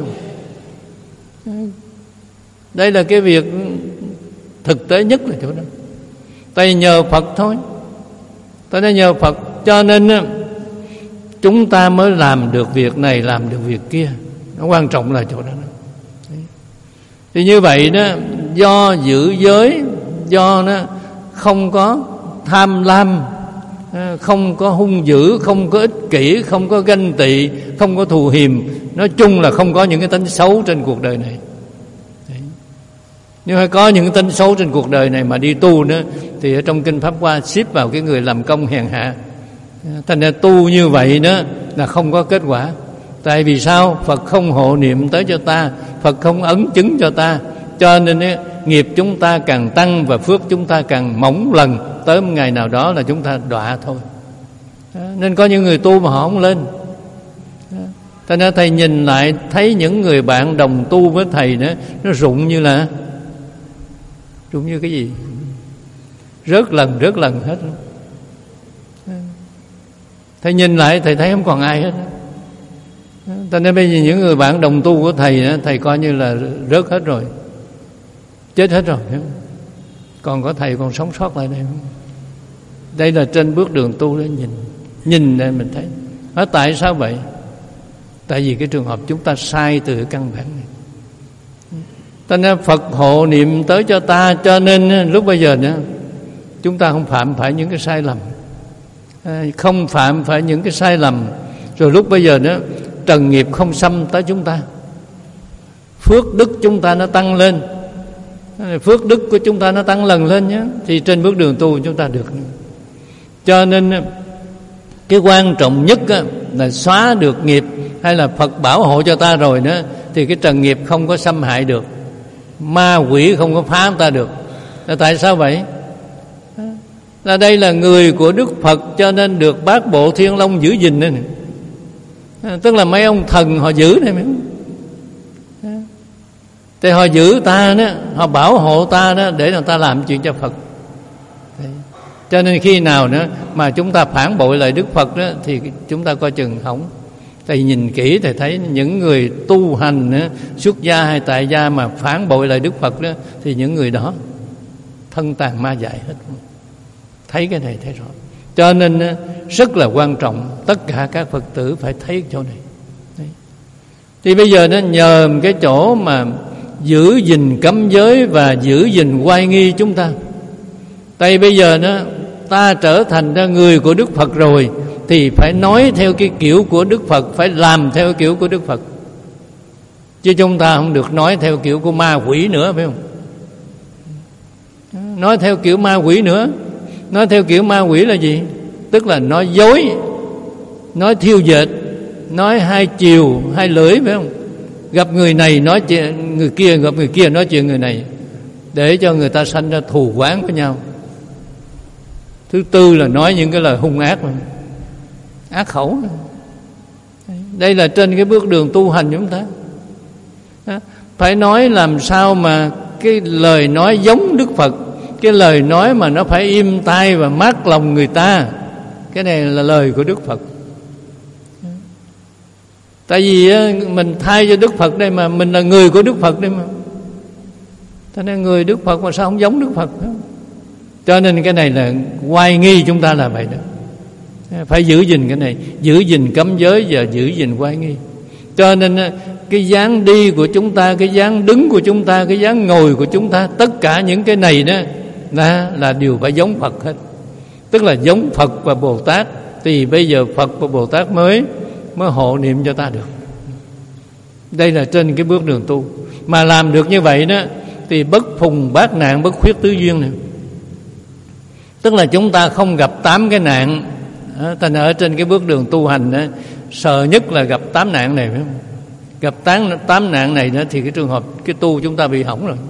Speaker 1: Đây là cái việc thực tế nhất là chỗ đó. Tại nhờ Phật thôi. Ta đã nhờ Phật, cho nên chúng ta mới làm được việc này, làm được việc kia. Nó quan trọng là chỗ đó. Thì như vậy đó, do giữ giới, do nó không có tham lam, không có hung dữ, không có ích kỷ, không có ganh tị, không có thù hiềm. Nói chung là không có những cái tính xấu trên cuộc đời này. Nhưng mà có những tính xấu trên cuộc đời này mà đi tu nữa, thì ở trong Kinh Pháp Hoa xếp vào cái người làm công hèn hạ. Thành ra tu như vậy đó là không có kết quả. Tại vì sao? Phật không hộ niệm tới cho ta, Phật không ấn chứng cho ta. Cho nên ấy, nghiệp chúng ta càng tăng và phước chúng ta càng mỏng lần. Tới một ngày nào đó là chúng ta đọa thôi. Nên có những người tu mà họ không lên. Thành ra thầy nhìn lại thấy những người bạn đồng tu với thầy đó, nó rụng như là rụng như cái gì? Rớt lần rớt lần hết. Thầy nhìn lại thầy thấy không còn ai hết. Cho nên bây giờ những người bạn đồng tu của thầy đó, thầy coi như là rớt hết rồi, chết hết rồi. Còn có thầy còn sống sót lại đây không? Đây là trên bước đường tu đó, nhìn nhìn nên mình thấy. Ở tại sao vậy? Tại vì cái trường hợp chúng ta sai từ căn bản này. Cho nên Phật hộ niệm tới cho ta, cho nên lúc bây giờ nữa chúng ta không phạm phải những cái sai lầm, không phạm phải những cái sai lầm. Rồi lúc bây giờ nữa trần nghiệp không xâm tới chúng ta, phước đức chúng ta nó tăng lên, phước đức của chúng ta nó tăng lần lên nhé. Thì trên bước đường tu chúng ta được. Cho nên cái quan trọng nhất là xóa được nghiệp, hay là Phật bảo hộ cho ta rồi nữa, thì cái trần nghiệp không có xâm hại được, ma quỷ không có phá ta được. Là tại sao vậy? Là đây là người của Đức Phật, cho nên được Bát Bộ Thiên Long giữ gìn đây này. Tức là mấy ông thần họ giữ này mấy. Thì họ giữ ta đó, họ bảo hộ ta đó để người ta làm chuyện cho Phật. Cho nên khi nào nữa mà chúng ta phản bội lại Đức Phật đó, thì chúng ta coi chừng hỏng. Thầy nhìn kỹ thầy thấy những người tu hành đó, xuất gia hay tại gia mà phản bội lại Đức Phật đó, thì những người đó thân tàn ma dại hết. Thấy cái này thấy rõ. Cho nên rất là quan trọng, tất cả các Phật tử phải thấy chỗ này. Đấy. Thì bây giờ nó nhờ cái chỗ mà giữ gìn cấm giới và giữ gìn oai nghi chúng ta. Tại bây giờ nó ta trở thành ra người của Đức Phật rồi, thì phải nói theo cái kiểu của Đức Phật, phải làm theo kiểu của Đức Phật. Chứ chúng ta không được nói theo kiểu của ma quỷ nữa, phải không? Nói theo kiểu ma quỷ nữa. Nói theo kiểu ma quỷ là gì? Tức là nói dối, nói thiêu dệt, nói hai chiều, hai lưỡi, phải không? Gặp người này nói chuyện người kia, gặp người kia nói chuyện người này, để cho người ta sanh ra thù oán với nhau. Thứ tư là nói những cái lời hung ác mà. ác khẩu. Đây là trên cái bước đường tu hành chúng ta. Phải nói làm sao mà cái lời nói giống Đức Phật, cái lời nói mà nó phải im tai và mát lòng người ta. Cái này là lời của Đức Phật. Tại vì mình thay cho Đức Phật đây mà, mình là người của Đức Phật đây mà. Cho nên người Đức Phật mà sao không giống Đức Phật? Cho nên cái này là oai nghi, chúng ta là vậy đó. Phải giữ gìn cái này, giữ gìn cấm giới và giữ gìn oai nghi. Cho nên cái dáng đi của chúng ta, cái dáng đứng của chúng ta, cái dáng ngồi của chúng ta, tất cả những cái này đó là, là đều phải giống Phật hết. Tức là giống Phật và Bồ Tát. Thì bây giờ Phật và Bồ Tát mới mới hộ niệm cho ta được. Đây là trên cái bước đường tu. Mà làm được như vậy đó thì bất phùng bát nạn, bất khuyết tứ duyên này. Tức là chúng ta không gặp tám cái nạn. Thành ở trên cái bước đường tu hành đó, sợ nhất là gặp tám nạn này, phải không? Gặp tám, tám nạn này đó thì cái trường hợp cái tu chúng ta bị hỏng rồi.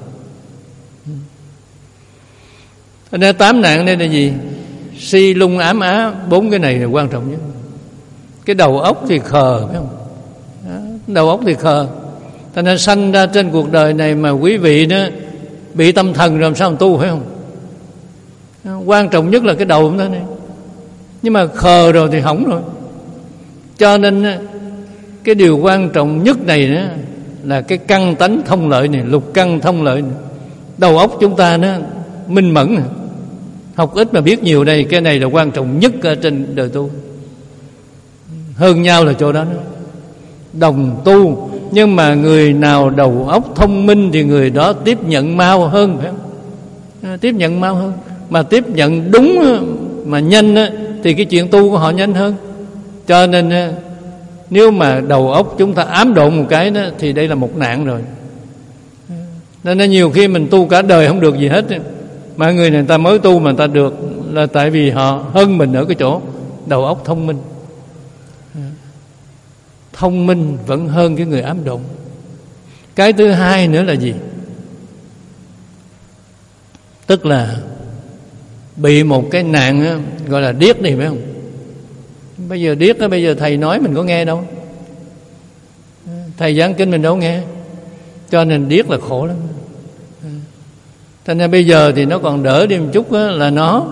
Speaker 1: Thành ra tám nạn đây là gì? Si lung ám á, bốn cái này là quan trọng nhất. Cái đầu óc thì khờ, phải không? Đầu óc thì khờ. Thành ra sanh ra trên cuộc đời này mà quý vị đó bị tâm thần rồi làm sao mà tu, phải không? Quan trọng nhất là cái đầu chúng ta này. Nhưng mà khờ rồi thì hỏng rồi. Cho nên cái điều quan trọng nhất này đó là cái căn tánh thông lợi này, lục căn thông lợi này. Đầu óc chúng ta nó minh mẫn, học ít mà biết nhiều đây. Cái này là quan trọng nhất ở trên đời tu. Hơn nhau là chỗ đó nữa. Đồng tu, nhưng mà người nào đầu óc thông minh thì người đó tiếp nhận mau hơn, phải không? Tiếp nhận mau hơn. Mà tiếp nhận đúng mà nhanh thì cái chuyện tu của họ nhanh hơn. Cho nên nếu mà đầu óc chúng ta ám độn một cái đó thì đây là một nạn rồi. Nên nhiều khi mình tu cả đời không được gì hết, mà người này ta mới tu mà ta được là tại vì họ hơn mình ở cái chỗ đầu óc thông minh. Thông minh vẫn hơn cái người ám độn. Cái thứ hai nữa là gì? Tức là bị một cái nạn đó, gọi là điếc này, phải không? Bây giờ điếc đó, bây giờ thầy nói mình có nghe đâu. Thầy giảng kinh mình đâu nghe. Cho nên điếc là khổ lắm. Cho nên bây giờ thì nó còn đỡ đi một chút đó, là nó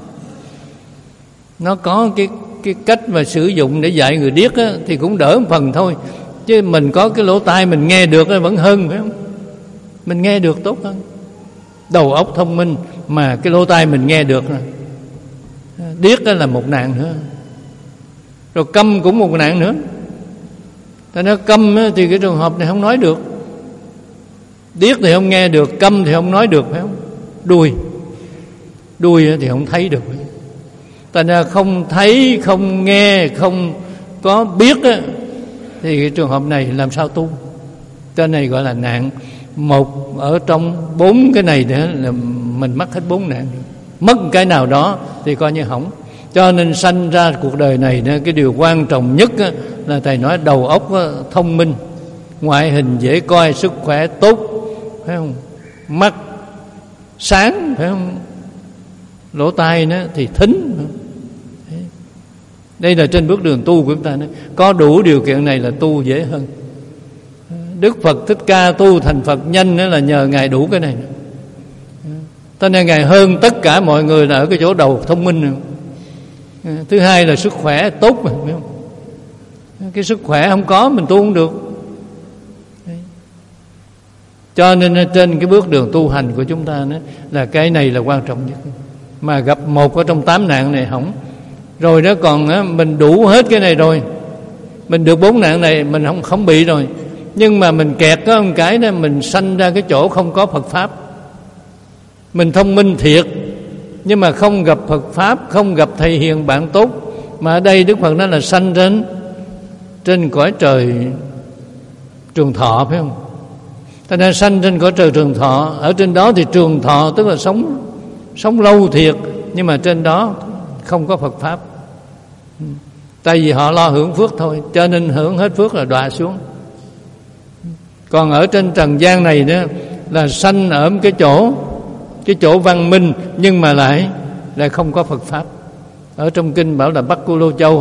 Speaker 1: Nó có cái cái cách mà sử dụng để dạy người điếc á, thì cũng đỡ một phần thôi. Chứ mình có cái lỗ tai mình nghe được vẫn hơn, phải không? Mình nghe được tốt hơn. Đầu óc thông minh mà cái lỗ tai mình nghe được. Điếc đó là một nạn nữa. Rồi câm cũng một nạn nữa. Tại nó câm thì cái trường hợp này không nói được. Điếc thì không nghe được, câm thì không nói được, phải không? Đuôi Đuôi thì không thấy được. Tại nên không thấy, không nghe, không có biết á, thì cái trường hợp này làm sao tu? Cái này gọi là nạn. Một ở trong bốn cái này nữa là mình mắc hết bốn nạn. Mất cái nào đó thì coi như hỏng. Cho nên sanh ra cuộc đời này đó, cái điều quan trọng nhất á, là thầy nói đầu óc á, thông minh, ngoại hình dễ coi, sức khỏe tốt, phải không? Mắt sáng, phải không? Lỗ tai nó thì thính. Đây là trên bước đường tu của chúng ta đó. Có đủ điều kiện này là tu dễ hơn. Đức Phật Thích Ca tu thành Phật nhanh đó là nhờ Ngài đủ cái này. Cho nên Ngài hơn tất cả mọi người là ở cái chỗ đầu thông minh này. Thứ hai là sức khỏe tốt mà, phải không? Cái sức khỏe không có mình tu không được. Cho nên trên cái bước đường tu hành của chúng ta đó, là cái này là quan trọng nhất. Mà gặp một ở trong tám nạn này hỏng rồi đó, còn á, mình đủ hết cái này rồi, mình được bốn nạn này mình không không bị rồi. Nhưng mà mình kẹt có một cái đó, mình sanh ra cái chỗ không có Phật Pháp. Mình thông minh thiệt, nhưng mà không gặp Phật Pháp, không gặp thầy hiền bạn tốt. Mà ở đây Đức Phật nói là sanh trên trên cõi trời trường thọ, phải không? Cho nên sanh trên cõi trời trường thọ. Ở trên đó thì trường thọ tức là sống sống lâu thiệt, nhưng mà trên đó không có Phật Pháp. Tại vì họ lo hưởng phước thôi, cho nên hưởng hết phước là đọa xuống. Còn ở trên trần gian này đó là sanh ở cái chỗ cái chỗ văn minh, nhưng mà lại lại không có Phật Pháp. Ở trong kinh bảo là Bắc Cô Lô Châu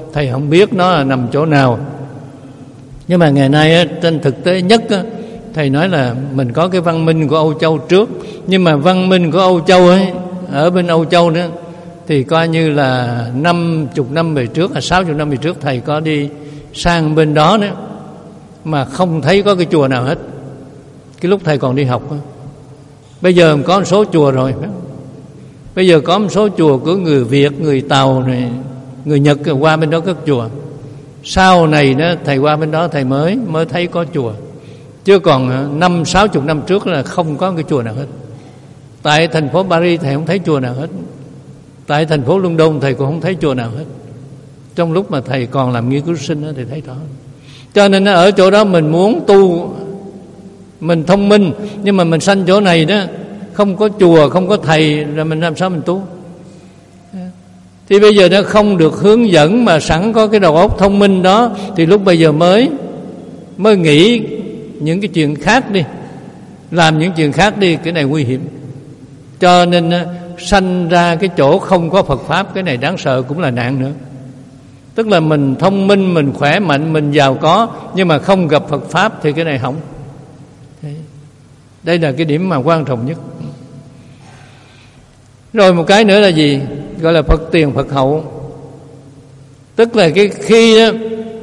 Speaker 1: thầy không biết nó là nằm chỗ nào. Nhưng mà ngày nay á, trên thực tế nhất á, thầy nói là mình có cái văn minh của Âu Châu trước, nhưng mà văn minh của Âu Châu ấy, ở bên Âu Châu nữa thì coi như là năm chục năm về trước hay sáu chục năm về trước thầy có đi sang bên đó nữa mà không thấy có cái chùa nào hết. Cái lúc thầy còn đi học đó. Bây giờ có một số chùa rồi, bây giờ có một số chùa của người Việt, người Tàu này, người Nhật qua bên đó cất chùa. Sau này đó thầy qua bên đó thầy mới mới thấy có chùa, chứ còn năm sáu chục năm trước là không có cái chùa nào hết. Tại thành phố Paris thầy không thấy chùa nào hết, tại thành phố London thầy cũng không thấy chùa nào hết. Trong lúc mà thầy còn làm nghiên cứu sinh đó, thầy thấy đó. Cho nên ở chỗ đó mình muốn tu, mình thông minh, nhưng mà mình sanh chỗ này đó không có chùa, không có thầy, rồi mình làm sao mình tu? Thì bây giờ nó không được hướng dẫn mà sẵn có cái đầu óc thông minh đó, thì lúc bây giờ mới mới nghĩ những cái chuyện khác đi, làm những chuyện khác đi, cái này nguy hiểm. Cho nên sanh ra cái chỗ không có Phật Pháp, cái này đáng sợ, cũng là nạn nữa. Tức là mình thông minh, mình khỏe mạnh, mình giàu có, nhưng mà không gặp Phật Pháp thì cái này hỏng. Đây là cái điểm mà quan trọng nhất. Rồi một cái nữa là gì? Gọi là Phật tiền Phật hậu. Tức là cái khi đó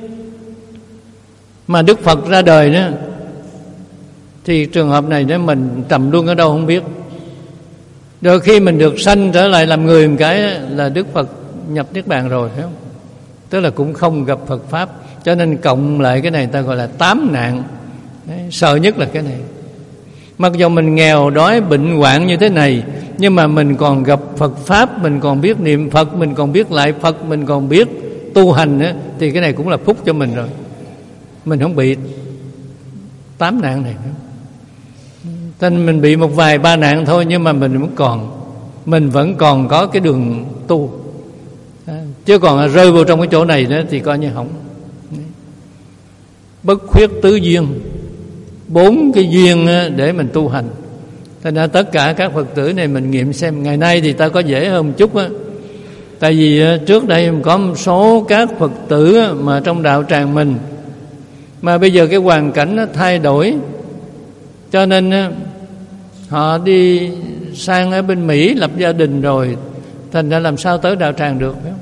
Speaker 1: mà Đức Phật ra đời đó, thì trường hợp này đó mình trầm luôn ở đâu không biết. Rồi khi mình được sanh trở lại làm người một cái là Đức Phật nhập Niết Bàn rồi, phải không? Tức là cũng không gặp Phật Pháp. Cho nên cộng lại cái này ta gọi là tám nạn. Đấy, sợ nhất là cái này. Mặc dù mình nghèo đói bệnh hoạn như thế này, nhưng mà mình còn gặp Phật Pháp, mình còn biết niệm Phật, mình còn biết lại Phật, mình còn biết tu hành nữa, thì cái này cũng là phúc cho mình rồi. Mình không bị tám nạn này nữa. Nên mình bị một vài ba nạn thôi, nhưng mà mình vẫn còn Mình vẫn còn có cái đường tu. Chứ còn rơi vào trong cái chỗ này đó thì coi như hỏng. Bất khuyết tứ duyên, bốn cái duyên để mình tu hành. Thành ra tất cả các Phật tử này mình nghiệm xem. Ngày nay thì ta có dễ hơn một chút á. Tại vì trước đây có một số các Phật tử mà trong đạo tràng mình, mà bây giờ cái hoàn cảnh nó thay đổi, cho nên họ đi sang ở bên Mỹ lập gia đình rồi, thành ra làm sao tới đạo tràng được, phải không?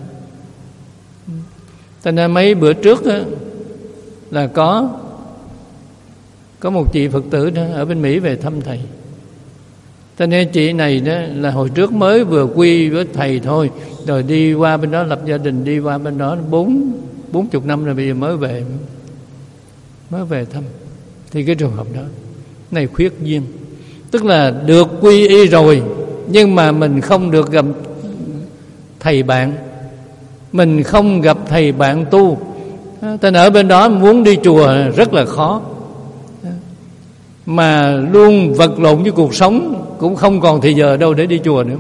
Speaker 1: Thành ra mấy bữa trước á, là có Có một chị Phật tử đó ở bên Mỹ về thăm thầy. Cho nên chị này đó là hồi trước mới vừa quy với thầy thôi, rồi đi qua bên đó lập gia đình, đi qua bên đó bốn bốn chục năm rồi, bây giờ mới về mới về thăm. Thì cái trường hợp đó này khuyết duyên, tức là được quy y rồi, nhưng mà mình không được gặp thầy bạn, mình không gặp thầy bạn tu. Tên ở bên đó muốn đi chùa rất là khó, mà luôn vật lộn với cuộc sống, cũng không còn thời giờ đâu để đi chùa nữa.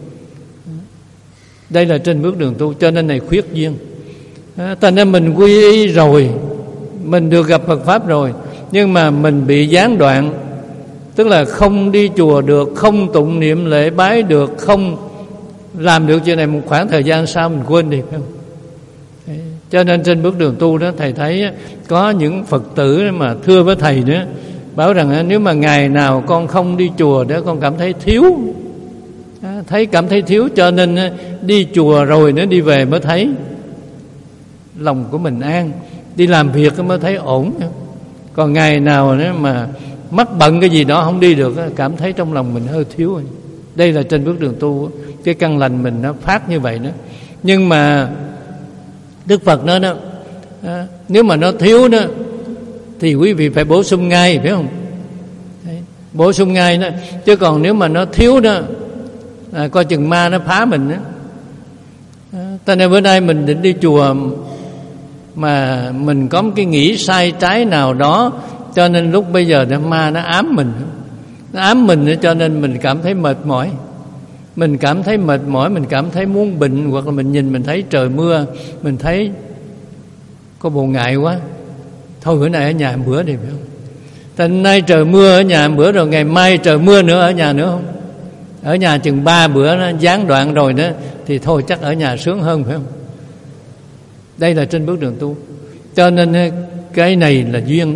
Speaker 1: Đây là trên bước đường tu, cho nên này khuyết duyên. Thành ra mình quy y rồi, mình được gặp Phật Pháp rồi, nhưng mà mình bị gián đoạn, tức là không đi chùa được, không tụng niệm lễ bái được, không làm được chuyện này một khoảng thời gian sau mình quên đi, phải không? Cho nên trên bước đường tu đó, thầy thấy có những Phật tử mà thưa với thầy nữa, bảo rằng nếu mà ngày nào con không đi chùa đó, con cảm thấy thiếu, thấy cảm thấy thiếu, cho nên đi chùa rồi nữa đi về mới thấy lòng của mình an, đi làm việc mới thấy ổn. Còn ngày nào nữa mà mắc bận cái gì đó không đi được, cảm thấy trong lòng mình hơi thiếu. Đây là trên bước đường tu, cái căn lành mình nó phát như vậy đó. Nhưng mà Đức Phật nói đó, nếu mà nó thiếu đó thì quý vị phải bổ sung ngay, phải không? Đấy, bổ sung ngay đó. Chứ còn nếu mà nó thiếu đó, à, coi chừng ma nó phá mình đó. Cho nên bữa nay mình định đi chùa, mà mình có một cái nghĩ sai trái nào đó, cho nên lúc bây giờ nó ma nó ám mình, nó ám mình, cho nên mình cảm thấy mệt mỏi. Mình cảm thấy mệt mỏi, mình cảm thấy muốn bệnh, hoặc là mình nhìn mình thấy trời mưa, mình thấy có bộ ngại quá, thôi bữa nay ở nhà một bữa đi, phải không? Thành nay trời mưa ở nhà một bữa rồi, ngày mai trời mưa nữa ở nhà nữa không? Ở nhà chừng ba bữa nó gián đoạn rồi đó, thì thôi chắc ở nhà sướng hơn, phải không? Đây là trên bước đường tu. Cho nên cái này là duyên đó.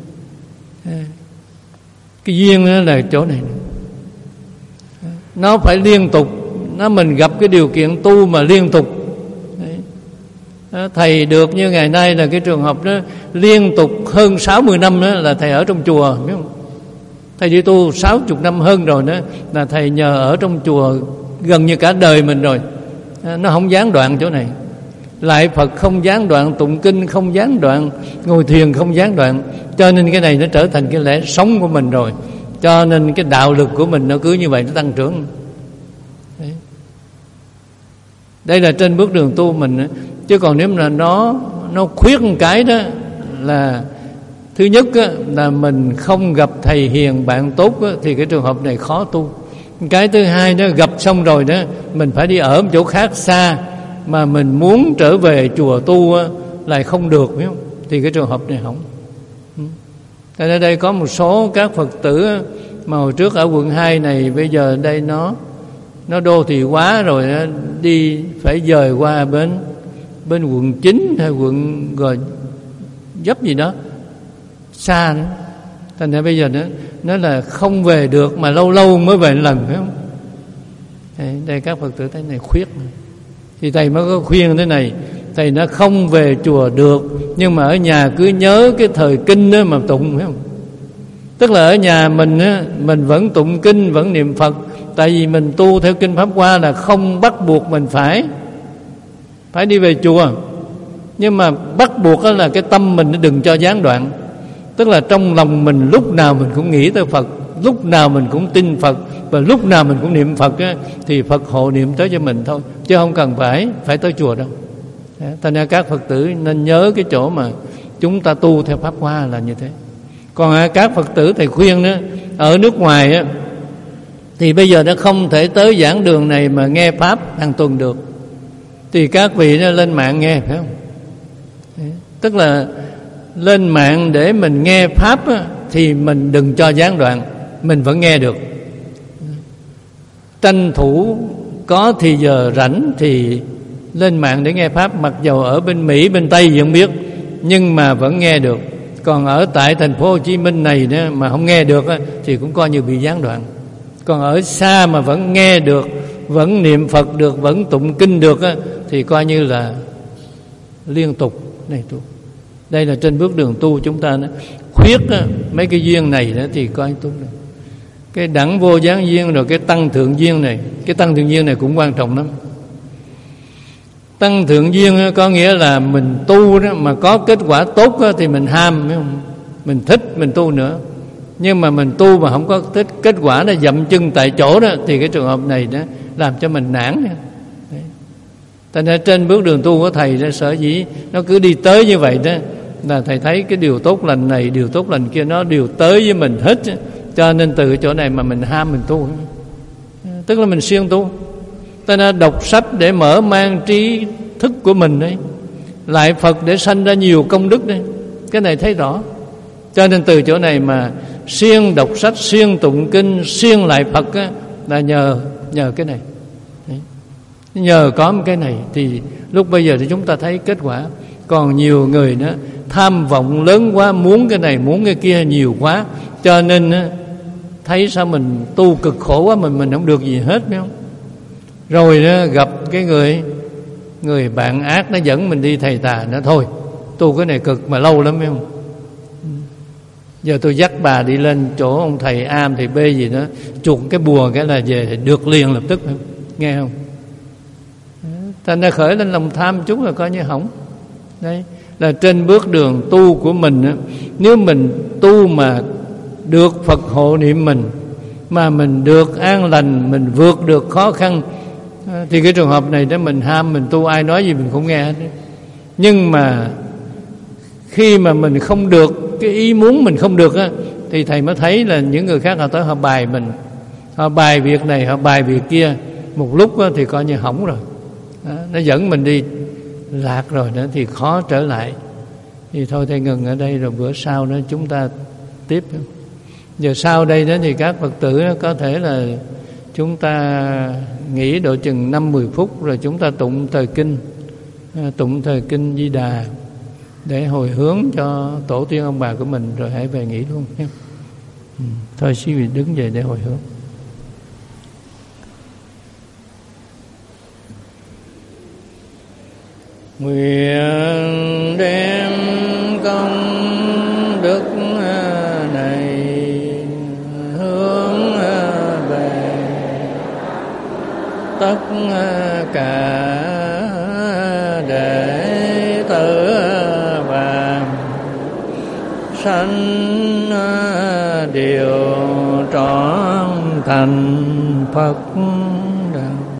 Speaker 1: Cái duyên đó là chỗ này. Nó phải liên tục. Nó mình gặp cái điều kiện tu mà liên tục. Đấy. Thầy được như ngày nay là cái trường hợp đó liên tục hơn sáu mươi năm đó là thầy ở trong chùa, biết không? Thầy đi tu sáu mươi năm hơn rồi đó là thầy nhờ ở trong chùa gần như cả đời mình rồi. Nó không gián đoạn chỗ này. Lại Phật không gián đoạn, tụng kinh không gián đoạn, ngồi thiền không gián đoạn. Cho nên cái này nó trở thành cái lẽ sống của mình rồi. Cho nên cái đạo lực của mình nó cứ như vậy nó tăng trưởng. Đấy. Đây là trên bước đường tu mình. Chứ còn nếu mà nó nó khuyết một cái đó là thứ nhất á, là mình không gặp thầy hiền bạn tốt á, thì cái trường hợp này khó tu. Cái thứ hai đó, gặp xong rồi đó mình phải đi ở một chỗ khác xa, mà mình muốn trở về chùa tu á, lại không được, biết không? Thì cái trường hợp này không. Tại ở đây có một số các Phật tử á, mà hồi trước ở quận hai này, bây giờ đây nó nó đô thị quá rồi đó, đi phải dời qua bên bên quận chín hay quận Gò Vấp gì đó, xa nữa. Thành ra bây giờ nó nó là không về được, mà lâu lâu mới về một lần, phải không? Đây, đây các Phật tử thấy này khuyết này. Thì thầy mới có khuyên thế này: thầy nó không về chùa được, nhưng mà ở nhà cứ nhớ cái thời kinh đó mà tụng, phải không? Tức là ở nhà mình á, mình vẫn tụng kinh, vẫn niệm Phật. Tại vì mình tu theo kinh Pháp Hoa là không bắt buộc mình phải phải đi về chùa, nhưng mà bắt buộc là cái tâm mình nó đừng cho gián đoạn. Tức là trong lòng mình lúc nào mình cũng nghĩ tới Phật, lúc nào mình cũng tin Phật, và lúc nào mình cũng niệm Phật á, thì Phật hộ niệm tới cho mình thôi, chứ không cần phải phải tới chùa đâu. Thành ra các Phật tử nên nhớ cái chỗ mà chúng ta tu theo Pháp Hoa là như thế. Còn các Phật tử thầy khuyên đó, ở nước ngoài á, thì bây giờ nó không thể tới giảng đường này mà nghe Pháp hàng tuần được, thì các vị nó lên mạng nghe, phải không? Tức là lên mạng để mình nghe Pháp á, thì mình đừng cho gián đoạn, mình vẫn nghe được. Tranh thủ có thì giờ rảnh thì lên mạng để nghe Pháp, mặc dầu ở bên Mỹ, bên Tây gì không biết, nhưng mà vẫn nghe được. Còn ở tại thành phố Hồ Chí Minh này đó, mà không nghe được á, thì cũng coi như bị gián đoạn. Còn ở xa mà vẫn nghe được, vẫn niệm Phật được, vẫn tụng kinh được á, thì coi như là liên tục này tu. Đây là trên bước đường tu chúng ta đó. Khuyết á, mấy cái duyên này đó thì coi tu được. Cái đẳng vô gián duyên rồi cái tăng thượng duyên này, cái tăng thượng duyên này cũng quan trọng lắm. Tăng thượng duyên có nghĩa là mình tu đó mà có kết quả tốt đó, thì mình ham, phải không? Mình thích mình tu nữa. Nhưng mà mình tu mà không có thích kết quả, nó dậm chân tại chỗ đó, thì cái trường hợp này đó làm cho mình nản. Thành ra trên bước đường tu của thầy đó, sở dĩ nó cứ đi tới như vậy đó, là thầy thấy cái điều tốt lành này, điều tốt lành kia nó đều tới với mình hết. Cho nên từ cái chỗ này mà mình ham mình tu, tức là mình siêng tu. Ta nên đọc sách để mở mang trí thức của mình đấy, lại Phật để sanh ra nhiều công đức đấy. Cái này thấy rõ. Cho nên từ chỗ này mà siêng đọc sách, siêng tụng kinh, siêng lại Phật á, là nhờ nhờ cái này. Đấy. Nhờ có một cái này thì lúc bây giờ thì chúng ta thấy kết quả. Còn nhiều người đó tham vọng lớn quá, muốn cái này muốn cái kia nhiều quá, cho nên á, thấy sao mình tu cực khổ quá, mình mình không được gì hết, phải không? Rồi đó, gặp cái người người bạn ác nó dẫn mình đi thầy tà, nó thôi tu cái này cực mà lâu lắm, phải không? Giờ tôi dắt bà đi lên chỗ ông thầy A, thầy B gì đó, chuột cái bùa cái là về được liền lập tức, phải không? Nghe không? Thành ra khởi lên lòng tham chút là coi như hỏng. Đấy là trên bước đường tu của mình á, nếu mình tu mà được Phật hộ niệm mình, mà mình được an lành, mình vượt được khó khăn, thì cái trường hợp này đó mình ham mình tu, ai nói gì mình không nghe hết. Nhưng mà khi mà mình không được cái ý muốn mình không được á, thì thầy mới thấy là những người khác họ tới họ bài mình, họ bài việc này, họ bài việc kia, một lúc á, thì coi như hỏng rồi. Đó, nó dẫn mình đi lạc rồi đó thì khó trở lại. Thì thôi thầy ngừng ở đây, rồi bữa sau đó chúng ta tiếp. Giờ sau đây đó thì các Phật tử đó, có thể là chúng ta nghỉ độ chừng năm mười phút, rồi chúng ta tụng thời kinh, tụng thời kinh Di Đà để hồi hướng cho tổ tiên ông bà của mình, rồi hãy về nghỉ luôn nhé. Ừ. Thôi quý vị đứng dậy để hồi hướng. Nguyện đem công đức này hướng về tất cả đệ tử và sanh đều trọn thành Phật